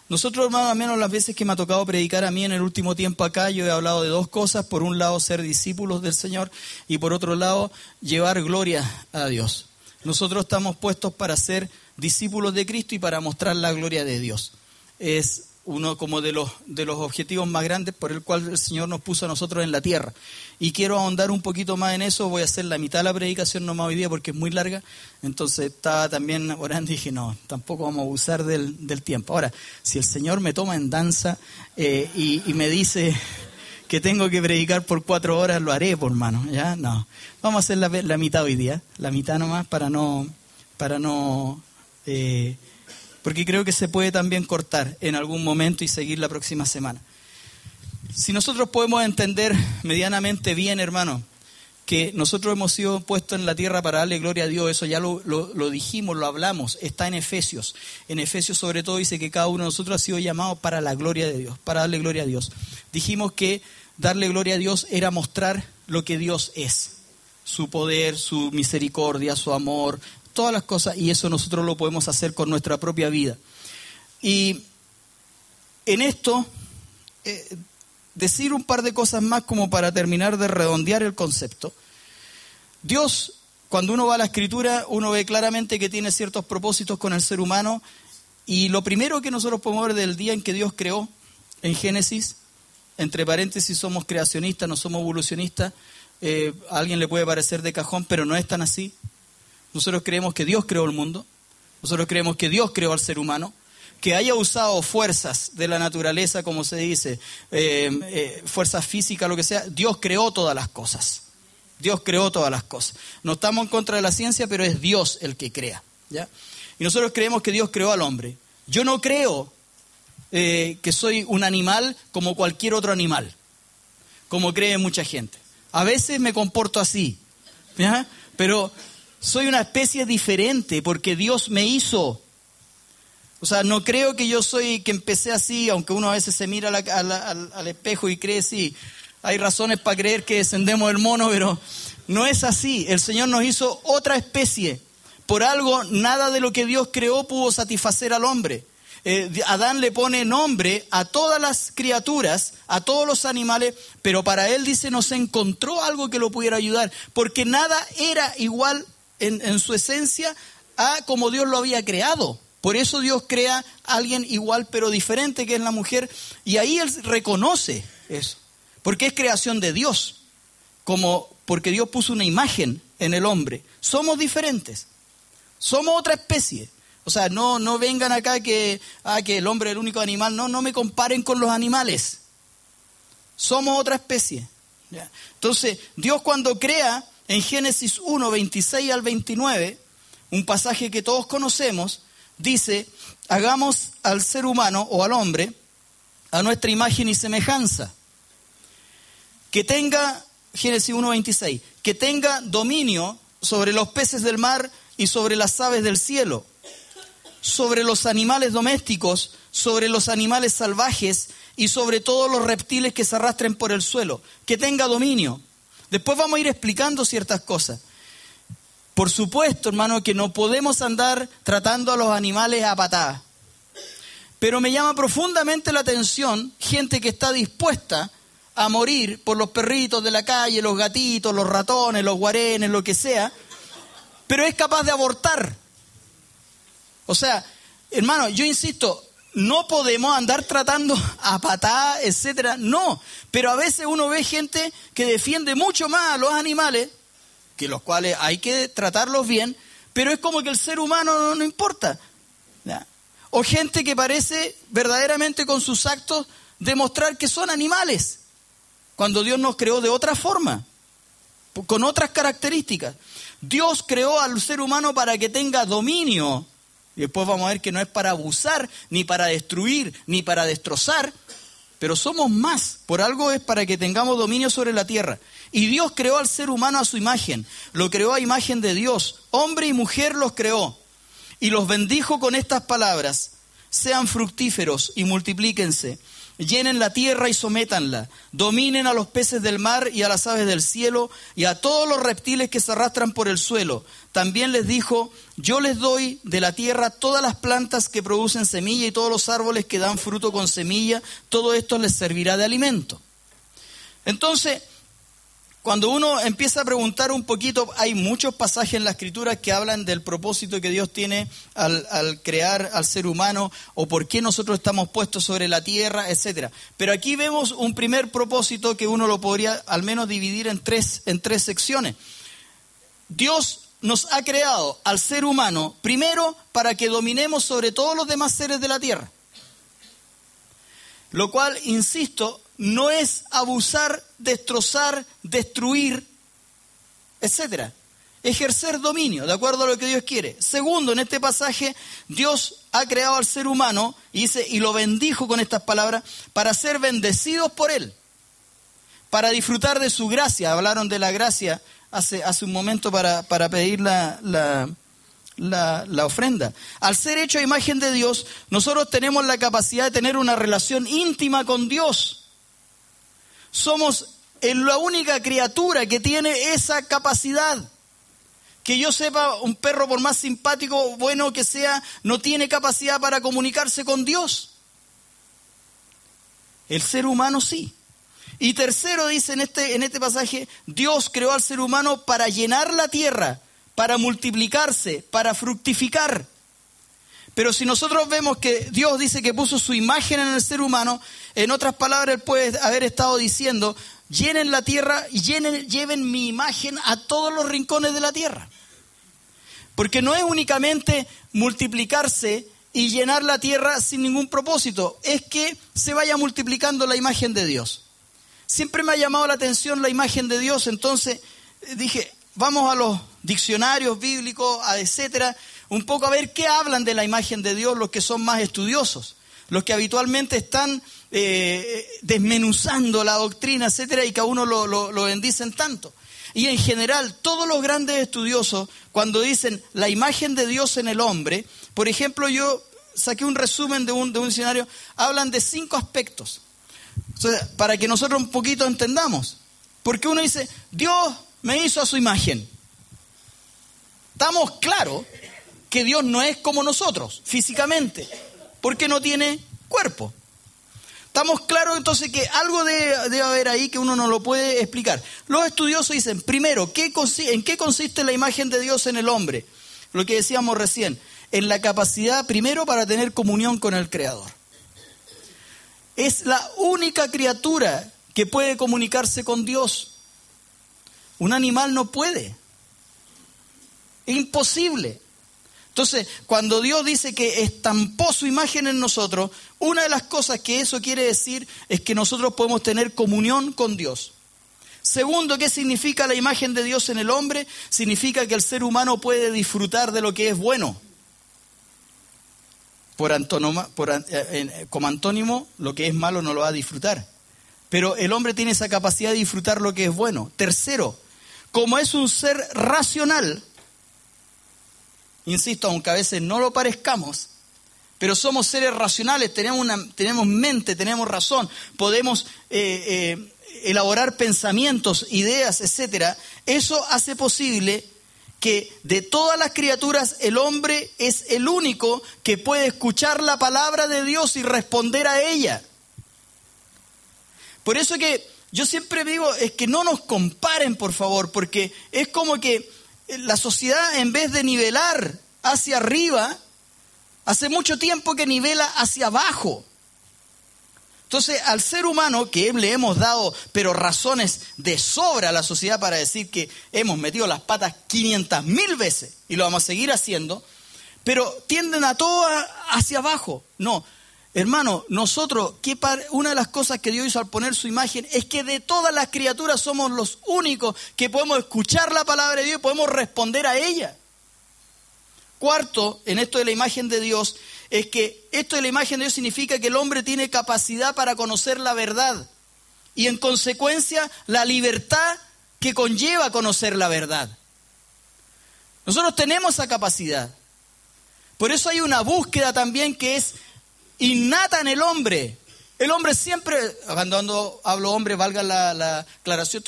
Nosotros, hermanos, al menos las veces que me ha tocado predicar a mí en el último tiempo acá, yo he hablado de dos cosas. Por un lado, ser discípulos del Señor, y por otro lado, llevar gloria a Dios. Nosotros estamos puestos para ser discípulos de Cristo y para mostrar la gloria de Dios. Es uno como de los objetivos más grandes por el cual el Señor nos puso a nosotros en la tierra. Y quiero ahondar un poquito más en eso. Voy a hacer la mitad de la predicación nomás hoy día porque es muy larga. Entonces estaba también orando y dije, no, tampoco vamos a abusar del tiempo. Ahora, si el Señor me toma en danza y me dice que tengo que predicar por 4 horas, lo haré, por hermano. ¿Ya? No. Vamos a hacer la mitad hoy día. La mitad nomás para no porque creo que se puede también cortar en algún momento y seguir la próxima semana. Si nosotros podemos entender medianamente bien, hermano, que nosotros hemos sido puestos en la tierra para darle gloria a Dios, eso ya lo dijimos, lo hablamos, está en Efesios. En Efesios sobre todo dice que cada uno de nosotros ha sido llamado para la gloria de Dios, para darle gloria a Dios. Dijimos que darle gloria a Dios era mostrar lo que Dios es, su poder, su misericordia, su amor, todas las cosas, y eso nosotros lo podemos hacer con nuestra propia vida. Y en esto, decir un par de cosas más como para terminar de redondear el concepto. Dios, cuando uno va a la Escritura, uno ve claramente que tiene ciertos propósitos con el ser humano, y lo primero que nosotros podemos ver del día en que Dios creó, en Génesis, entre paréntesis somos creacionistas, no somos evolucionistas, a alguien le puede parecer de cajón, pero no es tan así. Nosotros creemos que Dios creó el mundo, nosotros creemos que Dios creó al ser humano, que haya usado fuerzas de la naturaleza, como se dice, fuerzas físicas, lo que sea. Dios creó todas las cosas. Dios creó todas las cosas. No estamos en contra de la ciencia, pero es Dios el que crea, ¿ya? Y nosotros creemos que Dios creó al hombre. Yo no creo que soy un animal como cualquier otro animal, como cree mucha gente. A veces me comporto así, ¿ya? Pero soy una especie diferente porque Dios me hizo. O sea, no creo que yo soy, que empecé así, aunque uno a veces se mira al espejo y cree sí. Hay razones para creer que descendemos del mono, pero no es así. El Señor nos hizo otra especie. Por algo, nada de lo que Dios creó pudo satisfacer al hombre. Adán le pone nombre a todas las criaturas, a todos los animales, pero para él, dice, no se encontró algo que lo pudiera ayudar, porque nada era igual en su esencia a como Dios lo había creado. Por eso Dios crea a alguien igual pero diferente, que es la mujer, y ahí él reconoce eso, porque es creación de Dios, porque Dios puso una imagen en el hombre. Somos diferentes, somos otra especie. O sea, no vengan acá que el hombre es el único animal. No me comparen con los animales. Somos otra especie. ¿Ya? Entonces, Dios cuando crea en Génesis 1, 26 al 29, un pasaje que todos conocemos, dice, hagamos al ser humano o al hombre a nuestra imagen y semejanza. Que tenga, Génesis 1, 26, que tenga dominio sobre los peces del mar y sobre las aves del cielo, sobre los animales domésticos, sobre los animales salvajes y sobre todos los reptiles que se arrastren por el suelo. Que tenga dominio. Después vamos a ir explicando ciertas cosas. Por supuesto, hermano, que no podemos andar tratando a los animales a patadas. Pero me llama profundamente la atención gente que está dispuesta a morir por los perritos de la calle, los gatitos, los ratones, los guarenes, lo que sea, pero es capaz de abortar. O sea, hermano, yo insisto, no podemos andar tratando a patadas, etcétera. No, pero a veces uno ve gente que defiende mucho más a los animales, que los cuales hay que tratarlos bien, pero es como que el ser humano no importa. ¿Ya? O gente que parece verdaderamente con sus actos demostrar que son animales, cuando Dios nos creó de otra forma, con otras características. Dios creó al ser humano para que tenga dominio. Y después vamos a ver que no es para abusar, ni para destruir, ni para destrozar, pero somos más. Por algo es para que tengamos dominio sobre la tierra. Y Dios creó al ser humano a su imagen. Lo creó a imagen de Dios. Hombre y mujer los creó. Y los bendijo con estas palabras: sean fructíferos y multiplíquense. llenen la tierra y sométanla, dominen a los peces del mar y a las aves del cielo y a todos los reptiles que se arrastran por el suelo. También les dijo, yo les doy de la tierra todas las plantas que producen semilla y todos los árboles que dan fruto con semilla, todo esto les servirá de alimento. Entonces, cuando uno empieza a preguntar un poquito, hay muchos pasajes en la Escritura que hablan del propósito que Dios tiene al crear al ser humano o por qué nosotros estamos puestos sobre la tierra, etc. Pero aquí vemos un primer propósito que uno lo podría al menos dividir en tres secciones. Dios nos ha creado al ser humano primero para que dominemos sobre todos los demás seres de la tierra. Lo cual, insisto, no es abusar, destrozar, destruir, etcétera. Ejercer dominio, de acuerdo a lo que Dios quiere. Segundo, en este pasaje, Dios ha creado al ser humano, y dice, y lo bendijo con estas palabras, para ser bendecidos por Él, para disfrutar de su gracia. Hablaron de la gracia hace un momento para pedir la ofrenda. Al ser hecho a imagen de Dios, nosotros tenemos la capacidad de tener una relación íntima con Dios. Somos la única criatura que tiene esa capacidad. Que yo sepa, un perro, por más simpático o bueno que sea, no tiene capacidad para comunicarse con Dios. El ser humano sí. Y tercero, dice en este pasaje, Dios creó al ser humano para llenar la tierra, para multiplicarse, para fructificar. Pero si nosotros vemos que Dios dice que puso su imagen en el ser humano, en otras palabras, Él puede haber estado diciendo, llenen la tierra y lleven mi imagen a todos los rincones de la tierra. Porque no es únicamente multiplicarse y llenar la tierra sin ningún propósito, es que se vaya multiplicando la imagen de Dios. Siempre me ha llamado la atención la imagen de Dios, entonces dije, vamos a los diccionarios bíblicos, etcétera, un poco a ver qué hablan de la imagen de Dios los que son más estudiosos, los que habitualmente están desmenuzando la doctrina, etcétera, y que a uno lo bendicen tanto. Y en general, todos los grandes estudiosos, cuando dicen la imagen de Dios en el hombre, por ejemplo, yo saqué un resumen de un diccionario, hablan de 5 aspectos. O sea, para que nosotros un poquito entendamos. Porque uno dice, Dios me hizo a su imagen. Estamos claros que Dios no es como nosotros, físicamente, porque no tiene cuerpo. Estamos claros entonces que algo debe haber ahí que uno no lo puede explicar. Los estudiosos dicen, primero, ¿en qué consiste la imagen de Dios en el hombre? Lo que decíamos recién, en la capacidad primero para tener comunión con el Creador. Es la única criatura que puede comunicarse con Dios. Un animal no puede. Es imposible. Entonces, cuando Dios dice que estampó su imagen en nosotros, una de las cosas que eso quiere decir es que nosotros podemos tener comunión con Dios. Segundo, ¿qué significa la imagen de Dios en el hombre? Significa que el ser humano puede disfrutar de lo que es bueno. Como antónimo, lo que es malo no lo va a disfrutar. Pero el hombre tiene esa capacidad de disfrutar lo que es bueno. Tercero, como es un ser racional, insisto, aunque a veces no lo parezcamos, pero somos seres racionales, tenemos mente, tenemos razón, podemos elaborar pensamientos, ideas, etcétera. Eso hace posible que de todas las criaturas el hombre es el único que puede escuchar la palabra de Dios y responder a ella. Por eso que yo siempre digo, es que no nos comparen, por favor, porque es como que la sociedad, en vez de nivelar hacia arriba, hace mucho tiempo que nivela hacia abajo. Entonces, al ser humano, que le hemos dado, pero razones de sobra a la sociedad para decir que hemos metido las patas 500.000 veces, y lo vamos a seguir haciendo, pero tienden a todo hacia abajo. No, hermano, nosotros, una de las cosas que Dios hizo al poner su imagen es que de todas las criaturas somos los únicos que podemos escuchar la palabra de Dios y podemos responder a ella. Cuarto, en esto de la imagen de Dios, es que esto de la imagen de Dios significa que el hombre tiene capacidad para conocer la verdad y en consecuencia la libertad que conlleva conocer la verdad. Nosotros tenemos esa capacidad. Por eso hay una búsqueda también que es innata en el hombre El hombre siempre, cuando hablo hombre, valga la aclaración,